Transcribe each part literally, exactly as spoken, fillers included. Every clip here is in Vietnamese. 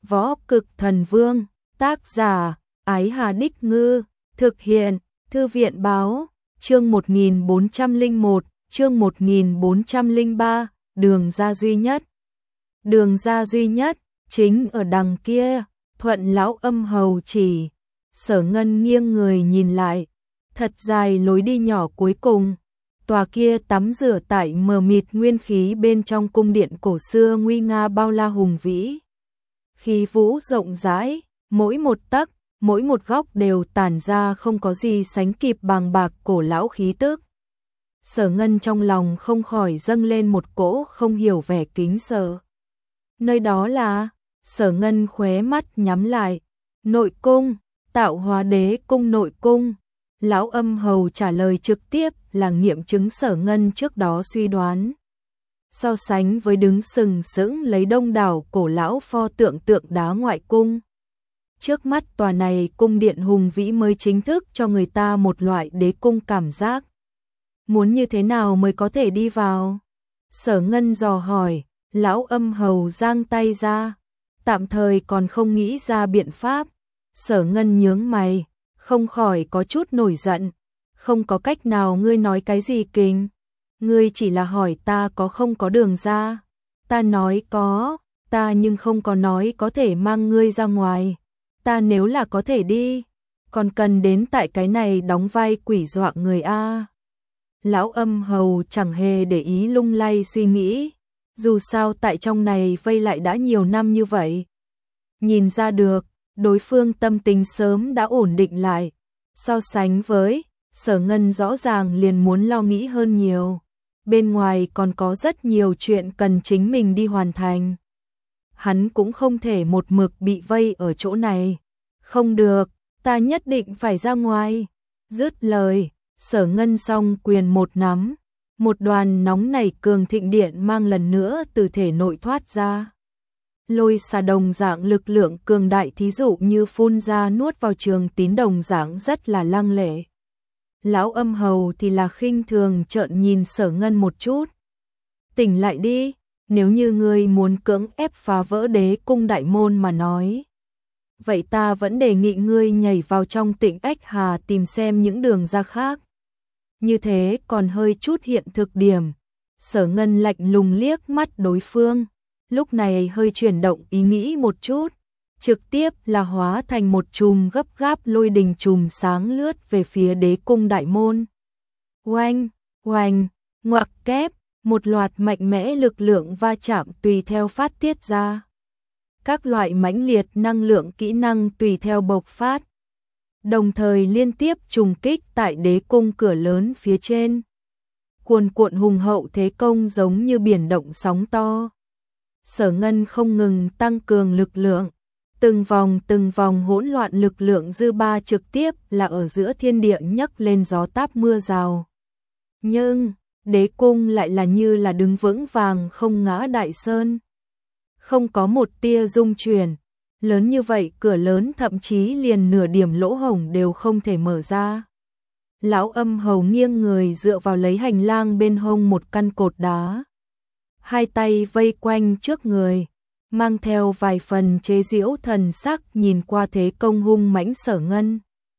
Võ Cực Thần Vương, tác giả, Ái Hà Đích Ngư, thực hiện, Thư viện Báo, chương một nghìn bốn trăm lẻ một, chương một nghìn bốn trăm lẻ ba, đường ra duy nhất. Đường ra duy nhất, chính ở đằng kia, Thuận lão âm hầu chỉ. Sở Ngân nghiêng người nhìn lại, thật dài lối đi nhỏ cuối cùng. Tòa kia tắm rửa tại mờ mịt nguyên khí bên trong cung điện cổ xưa nguy nga bao la hùng vĩ. Khí vũ rộng rãi, mỗi một tấc, mỗi một góc đều tản ra không có gì sánh kịp bàng bạc cổ lão khí tức. Sở Ngân trong lòng không khỏi dâng lên một cỗ không hiểu vẻ kính sợ. Nơi đó là, Sở Ngân khóe mắt nhắm lại, nội cung, Tạo Hóa Đế cung nội cung. Lão âm hầu trả lời trực tiếp là nghiệm chứng Sở Ngân trước đó suy đoán. So sánh với đứng sừng sững lấy đông đảo cổ lão pho tượng tượng đá ngoại cung. Trước mắt tòa này cung điện hùng vĩ mới chính thức cho người ta một loại đế cung cảm giác. Muốn như thế nào mới có thể đi vào? Sở Ngân dò hỏi, lão âm hầu giang tay ra. Tạm thời còn không nghĩ ra biện pháp. Sở Ngân nhướng mày, không khỏi có chút nổi giận. Không có cách nào, ngươi nói cái gì kinh? Ngươi chỉ là hỏi ta có không có đường ra. Ta nói có, ta nhưng không có nói có thể mang ngươi ra ngoài. Ta nếu là có thể đi, còn cần đến tại cái này đóng vai quỷ dọa người a. Lão âm hầu chẳng hề để ý lung lay suy nghĩ. Dù sao tại trong này vây lại đã nhiều năm như vậy. Nhìn ra được, đối phương tâm tình sớm đã ổn định lại. So sánh với, Sở Ngân rõ ràng liền muốn lo nghĩ hơn nhiều. Bên ngoài còn có rất nhiều chuyện cần chính mình đi hoàn thành. Hắn cũng không thể một mực bị vây ở chỗ này. Không được, ta nhất định phải ra ngoài. Dứt lời, Sở Ngân song quyền một nắm. Một đoàn nóng nảy cường thịnh điện mang lần nữa từ thể nội thoát ra. Lôi xà đồng dạng lực lượng cường đại, thí dụ như phun ra nuốt vào Trường Tín đồng dạng rất là lăng lệ. Lão âm hầu thì là khinh thường trợn nhìn Sở Ngân một chút. Tỉnh lại đi, nếu như ngươi muốn cưỡng ép phá vỡ đế cung đại môn mà nói. Vậy ta vẫn đề nghị ngươi nhảy vào trong Tịnh Ách Hà tìm xem những đường ra khác. Như thế còn hơi chút hiện thực điểm. Sở Ngân lạnh lùng liếc mắt đối phương. Lúc này hơi chuyển động ý nghĩ một chút. Trực tiếp là hóa thành một chùm gấp gáp lôi đình chùm sáng lướt về phía đế cung đại môn. Oanh, oanh, ngoặc kép, một loạt mạnh mẽ lực lượng va chạm tùy theo phát tiết ra. Các loại mãnh liệt năng lượng kỹ năng tùy theo bộc phát. Đồng thời liên tiếp trùng kích tại đế cung cửa lớn phía trên. Cuồn cuộn hùng hậu thế công giống như biển động sóng to. Sở Ngân không ngừng tăng cường lực lượng. Từng vòng từng vòng hỗn loạn lực lượng dư ba trực tiếp là ở giữa thiên địa nhấc lên gió táp mưa rào. Nhưng, đế cung lại là như là đứng vững vàng không ngã đại sơn. Không có một tia rung chuyển. Lớn như vậy cửa lớn thậm chí liền nửa điểm lỗ hổng đều không thể mở ra. Lão âm hầu nghiêng người dựa vào lấy hành lang bên hông một căn cột đá. Hai tay vây quanh trước người. Mang theo vài phần chế giễu thần sắc nhìn qua thế công hung mãnh Sở Ngân.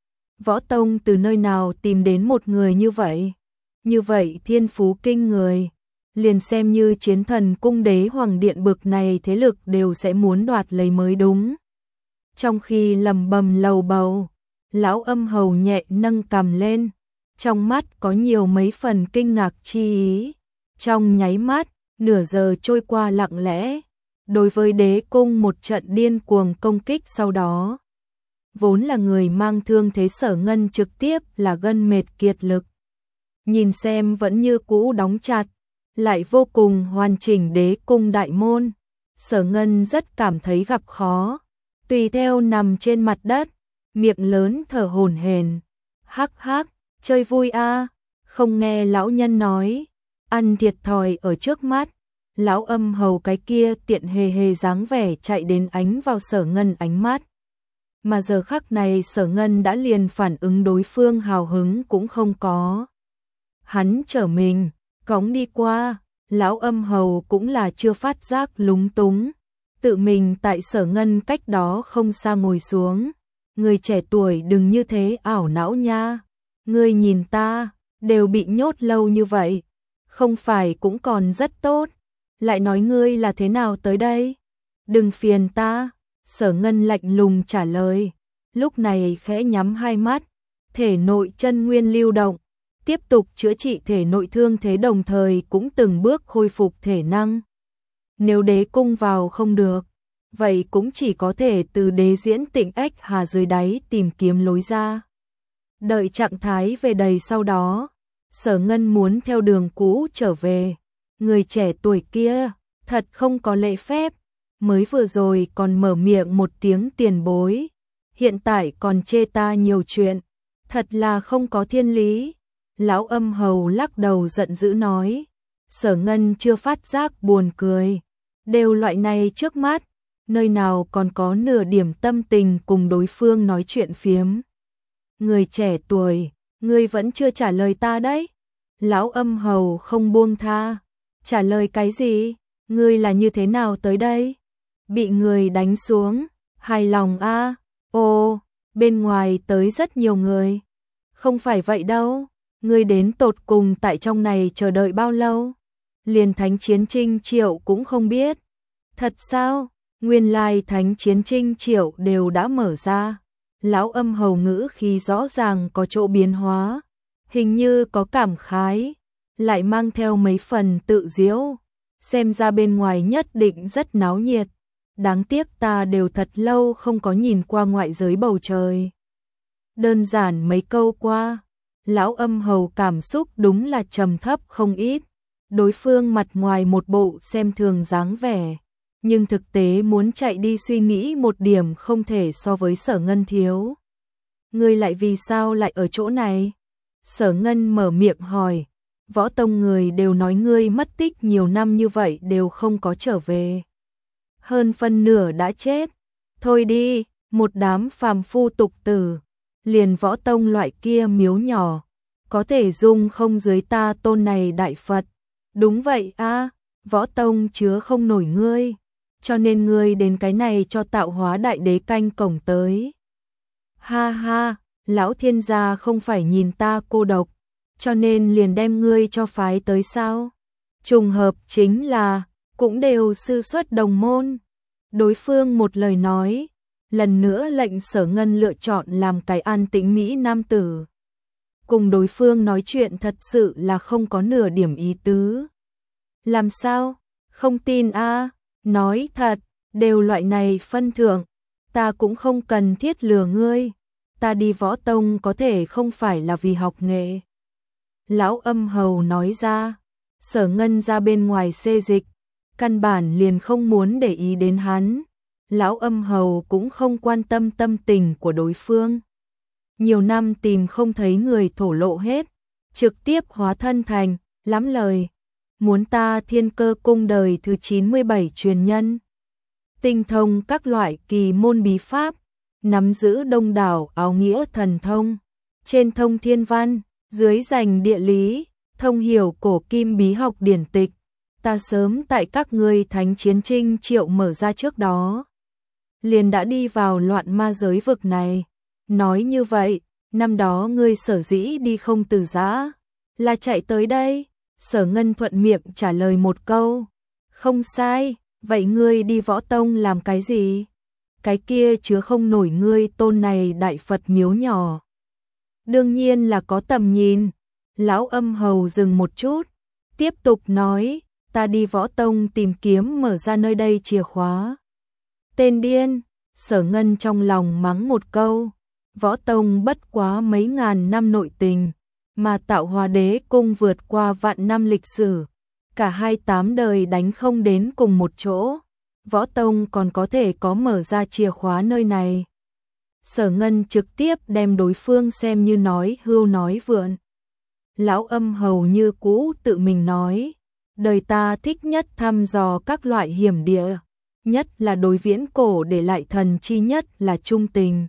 Võ tông từ nơi nào tìm đến một người như vậy? Như vậy thiên phú kinh người. Liền xem như chiến thần cung đế hoàng điện bực này thế lực đều sẽ muốn đoạt lấy mới đúng. Trong khi lầm bầm lầu bầu, lão âm hầu nhẹ nâng cằm lên. Trong mắt có nhiều mấy phần kinh ngạc chi ý. Trong nháy mắt, nửa giờ trôi qua lặng lẽ. Đối với đế cung một trận điên cuồng công kích sau đó. Vốn là người mang thương thế Sở Ngân trực tiếp là gân mệt kiệt lực. Nhìn xem vẫn như cũ đóng chặt, lại vô cùng hoàn chỉnh đế cung đại môn. Sở Ngân rất cảm thấy gặp khó. Tùy theo nằm trên mặt đất, miệng lớn thở hổn hển. Hắc hắc, chơi vui a, không nghe lão nhân nói, ăn thiệt thòi ở trước mắt. Lão âm hầu cái kia tiện hề hề dáng vẻ chạy đến ánh vào Sở Ngân ánh mắt. Mà giờ khắc này Sở Ngân đã liền phản ứng đối phương hào hứng cũng không có. Hắn trở mình, cõng đi qua, lão âm hầu cũng là chưa phát giác lúng túng. tự mình tại Sở Ngân cách đó không xa ngồi xuống. Người trẻ tuổi đừng như thế ảo não nha. Ngươi nhìn ta, đều bị nhốt lâu như vậy, không phải cũng còn rất tốt, lại nói ngươi là thế nào tới đây? Đừng phiền ta, Sở Ngân lạnh lùng trả lời, lúc này khẽ nhắm hai mắt, thể nội chân nguyên lưu động, tiếp tục chữa trị thể nội thương thế đồng thời cũng từng bước khôi phục thể năng. Nếu đế cung vào không được, vậy cũng chỉ có thể từ đế diễn Tịnh Ách Hà dưới đáy tìm kiếm lối ra. Đợi trạng thái về đầy sau đó, Sở Ngân muốn theo đường cũ trở về. Người trẻ tuổi kia, thật không có lễ phép, mới vừa rồi còn mở miệng một tiếng tiền bối, hiện tại còn chê ta nhiều chuyện, thật là không có thiên lý. Lão Âm Hầu lắc đầu giận dữ nói, Sở Ngân chưa phát giác buồn cười, đều loại này trước mắt, nơi nào còn có nửa điểm tâm tình cùng đối phương nói chuyện phiếm. Người trẻ tuổi, ngươi vẫn chưa trả lời ta đấy. Lão Âm Hầu không buông tha. Trả lời cái gì? Ngươi là như thế nào tới đây? Bị người đánh xuống, hài lòng a? À? Ồ, bên ngoài tới rất nhiều người. Không phải vậy đâu, ngươi đến tột cùng tại trong này chờ đợi bao lâu? Liền Thánh Chiến Trinh Triệu cũng không biết. Thật sao? Nguyên lai Thánh Chiến Trinh Triệu đều đã mở ra. Lão Âm Hầu ngữ khi rõ ràng có chỗ biến hóa, hình như có cảm khái, lại mang theo mấy phần tự giễu, xem ra bên ngoài nhất định rất náo nhiệt. Đáng tiếc ta đều thật lâu không có nhìn qua ngoại giới bầu trời. Đơn giản mấy câu qua, Lão Âm Hầu cảm xúc đúng là trầm thấp không ít. Đối phương mặt ngoài một bộ xem thường dáng vẻ, nhưng thực tế muốn chạy đi suy nghĩ một điểm không thể so với Sở Ngân thiếu. Ngươi lại vì sao lại ở chỗ này? Sở Ngân mở miệng hỏi, Võ Tông người đều nói ngươi mất tích nhiều năm như vậy đều không có trở về. Hơn phân nửa đã chết. Thôi đi, một đám phàm phu tục tử, liền Võ Tông loại kia miếu nhỏ, có thể dung không dưới ta tôn này đại Phật. Đúng vậy a, Võ Tông chứa không nổi ngươi, cho nên ngươi đến cái này cho Tạo Hóa Đại Đế canh cổng tới. Ha ha, lão thiên gia không phải nhìn ta cô độc, cho nên liền đem ngươi cho phái tới sao? Trùng hợp chính là, cũng đều sư xuất đồng môn. Đối phương một lời nói, lần nữa lệnh Sở Ngân lựa chọn làm cái an tĩnh mỹ nam tử. Cùng đối phương nói chuyện thật sự là không có nửa điểm ý tứ. Làm sao? Không tin a? À? Nói thật, đều loại này phân thượng, ta cũng không cần thiết lừa ngươi. Ta đi Võ Tông có thể không phải là vì học nghệ. Lão Âm Hầu nói ra, Sở Ngân ra bên ngoài xê dịch, căn bản liền không muốn để ý đến hắn. Lão Âm Hầu cũng không quan tâm tâm tình của đối phương. Nhiều năm tìm không thấy người thổ lộ hết, trực tiếp hóa thân thành, lắm lời. Muốn ta Thiên Cơ Cung đời thứ chín mươi bảy truyền nhân. Tinh thông các loại kỳ môn bí pháp, nắm giữ đông đảo áo nghĩa thần thông, trên thông thiên văn, dưới rành địa lý, thông hiểu cổ kim bí học điển tịch. Ta sớm tại các ngươi Thánh Chiến Trinh Triệu mở ra trước đó, liền đã đi vào loạn ma giới vực này. Nói như vậy, năm đó ngươi sở dĩ đi không từ giã, là chạy tới đây. Sở Ngân thuận miệng trả lời một câu, không sai. Vậy ngươi đi Võ Tông làm cái gì? Cái kia chứa không nổi ngươi tôn này đại Phật miếu nhỏ. Đương nhiên là có tầm nhìn. Lão Âm Hầu dừng một chút, tiếp tục nói, ta đi Võ Tông tìm kiếm mở ra nơi đây chìa khóa. Tên điên, Sở Ngân trong lòng mắng một câu. Võ Tông bất quá mấy ngàn năm nội tình, mà Tạo Hóa Đế Cung vượt qua vạn năm lịch sử. Cả hai tám đời đánh không đến cùng một chỗ, Võ Tông còn có thể có mở ra chìa khóa nơi này. Sở Ngân trực tiếp đem đối phương xem như nói hưu nói vượn. Lão Âm Hầu như cũ tự mình nói, đời ta thích nhất thăm dò các loại hiểm địa, nhất là đối viễn cổ để lại thần chi nhất là trung tình.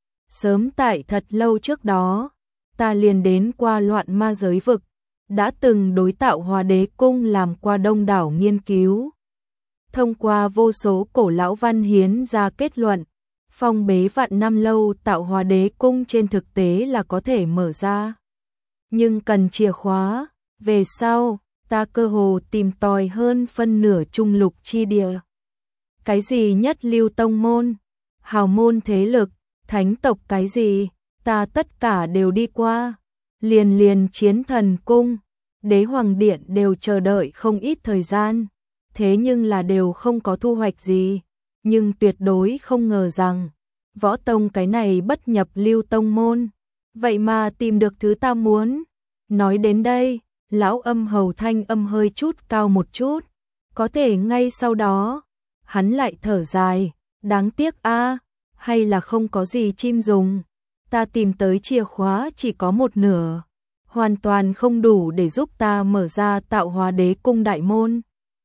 Sớm tại thật lâu trước đó, ta liền đến qua loạn ma giới vực, đã từng đối Tạo Hóa Đế Cung làm qua đông đảo nghiên cứu. thông qua vô số cổ lão văn hiến ra kết luận, phong bế vạn năm lâu tạo hóa đế cung trên thực tế là có thể mở ra. Nhưng cần chìa khóa, về sau, ta cơ hồ tìm tòi hơn phân nửa trung lục chi địa. Cái gì nhất lưu tông môn, hào môn thế lực, thánh tộc cái gì, ta tất cả đều đi qua. Liền liền chiến thần cung, đế hoàng điện đều chờ đợi không ít thời gian, thế nhưng là đều không có thu hoạch gì. Nhưng tuyệt đối không ngờ rằng, võ tông cái này bất nhập lưu tông môn, vậy mà tìm được thứ ta muốn. Nói đến đây, lão âm hầu thanh âm hơi chút cao một chút, có thể ngay sau đó, hắn lại thở dài, đáng tiếc a, hay là không có gì chim dùng, ta tìm tới chìa khóa chỉ có một nửa, hoàn toàn không đủ để giúp ta mở ra tạo hóa đế cung đại môn.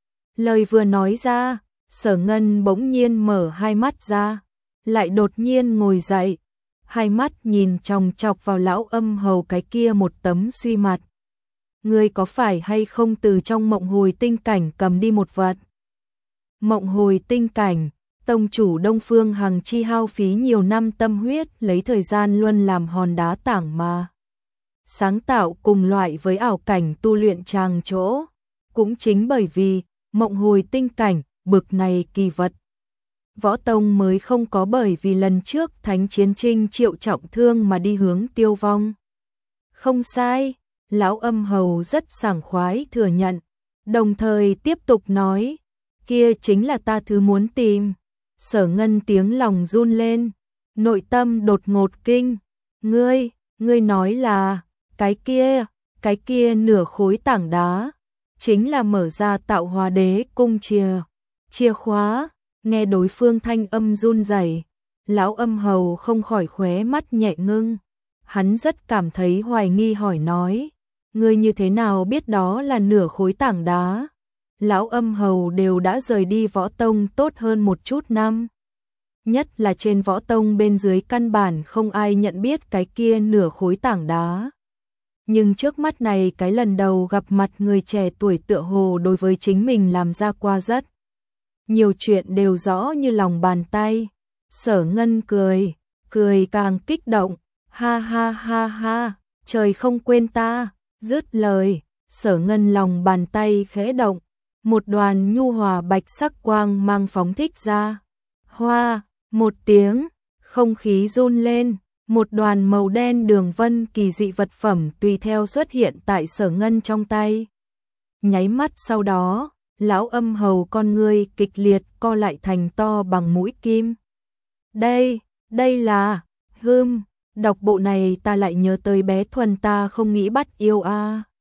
Lời vừa nói ra, Sở Ngân bỗng nhiên mở hai mắt ra, lại đột nhiên ngồi dậy, hai mắt nhìn chòng chọc vào lão âm hầu cái kia một tấm suy mặt. Ngươi có phải hay không từ trong mộng hồi tinh cảnh cầm đi một vật? Mộng hồi tinh cảnh, tông chủ Đông Phương Hằng chi hao phí nhiều năm tâm huyết lấy thời gian luôn làm hòn đá tảng mà. Sáng tạo cùng loại với ảo cảnh tu luyện tràng chỗ. Cũng chính bởi vì mộng hồi tinh cảnh, bực này kỳ vật. Võ Tông mới không có bởi vì lần trước thánh chiến trinh triệu trọng thương mà đi hướng tiêu vong. Không sai, lão âm hầu rất sảng khoái thừa nhận, đồng thời tiếp tục nói, kia chính là ta thứ muốn tìm. Sở Ngân tiếng lòng run lên, nội tâm đột ngột kinh, ngươi, ngươi nói là, cái kia, cái kia nửa khối tảng đá, chính là mở ra tạo hóa đế cung chìa, chìa khóa. Nghe đối phương thanh âm run rẩy, lão âm hầu không khỏi khóe mắt nhẹ ngưng. Hắn rất cảm thấy hoài nghi hỏi nói, ngươi như thế nào biết đó là nửa khối tảng đá? Lão âm hầu đều đã rời đi võ tông tốt hơn một chút năm. Nhất là trên võ tông bên dưới căn bản không ai nhận biết cái kia nửa khối tảng đá. Nhưng trước mắt này cái lần đầu gặp mặt người trẻ tuổi tựa hồ đối với chính mình làm ra qua rất nhiều chuyện đều rõ như lòng bàn tay. Sở Ngân cười, cười càng kích động, ha ha ha ha, trời không quên ta. Dứt lời, Sở Ngân lòng bàn tay khẽ động, một đoàn nhu hòa bạch sắc quang mang phóng thích ra. Hoa, một tiếng, không khí run lên, một đoàn màu đen đường vân kỳ dị vật phẩm tùy theo xuất hiện tại Sở Ngân trong tay. Nháy mắt sau đó, lão âm hầu con ngươi kịch liệt co lại thành to bằng mũi kim. Đây, đây là, hưm, đọc bộ này ta lại nhớ tới bé Thuần ta không nghĩ bắt yêu a.